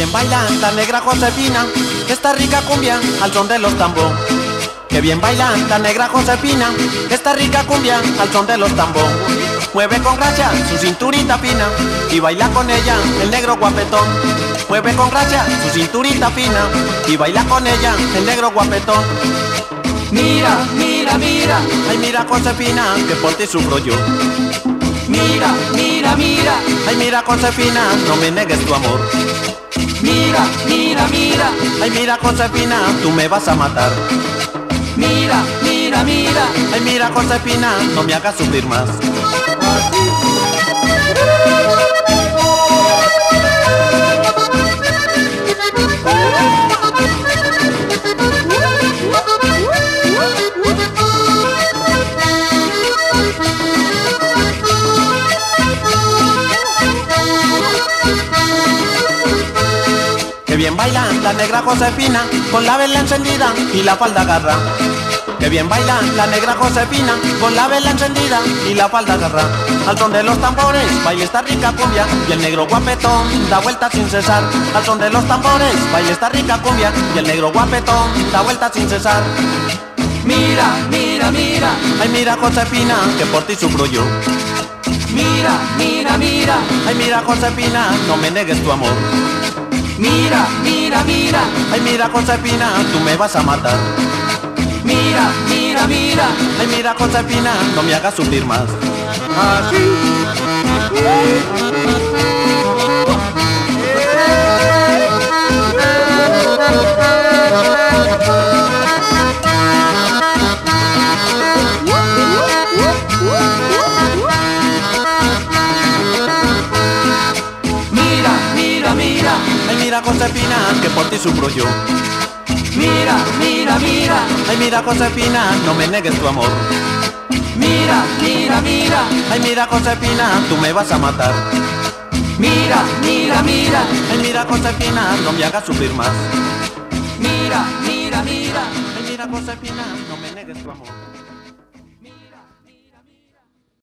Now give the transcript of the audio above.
bien baila la negra Josefina, esta rica cumbia al son de los tambos. Que bien baila la negra Josefina, esta rica cumbia al son de los tambos. Mueve con gracia su cinturita fina y baila con ella el negro guapetón. Mueve con gracia su cinturita fina y baila con ella el negro guapetón. Mira, mira, mira, ay mira Josefina, que por ti sufro yo. Mira, mira, mira, ay mira Josefina, no me negues tu amor. Mira, mira, mira, ay mira Josefina, tú me vas a matar. Mira, mira, mira, ay mira Josefina, no me hagas sufrir más. Que bien baila la negra Josefina, con la vela encendida y la falda agarra. Que bien baila la negra Josefina, con la vela encendida y la falda agarra. Al son de los tambores baila esta rica cumbia y el negro guapetón da vuelta sin cesar. Al son de los tambores baila esta rica cumbia y el negro guapetón da vuelta sin cesar. Mira, mira, mira, ay mira Josefina, que por ti sufro yo. Mira, mira, mira, ay mira Josefina, no me negues tu amor. Mira, mira, mira, ay mira Josefina, tú me vas a matar. Mira, mira, mira, ay mira Josefina, no me hagas sufrir más. Mira, mira, mira, ay mira Josefina, que por ti sufro yo. Mira, mira, mira, ay mira Josefina, no me negues tu amor. Mira, mira, mira, ay mira Josefina, tú me vas a matar. Mira, mira, mira, ay mira Josefina, no me hagas sufrir más. mira, mira, mira, ay mira Josefina, no me negues tu amor.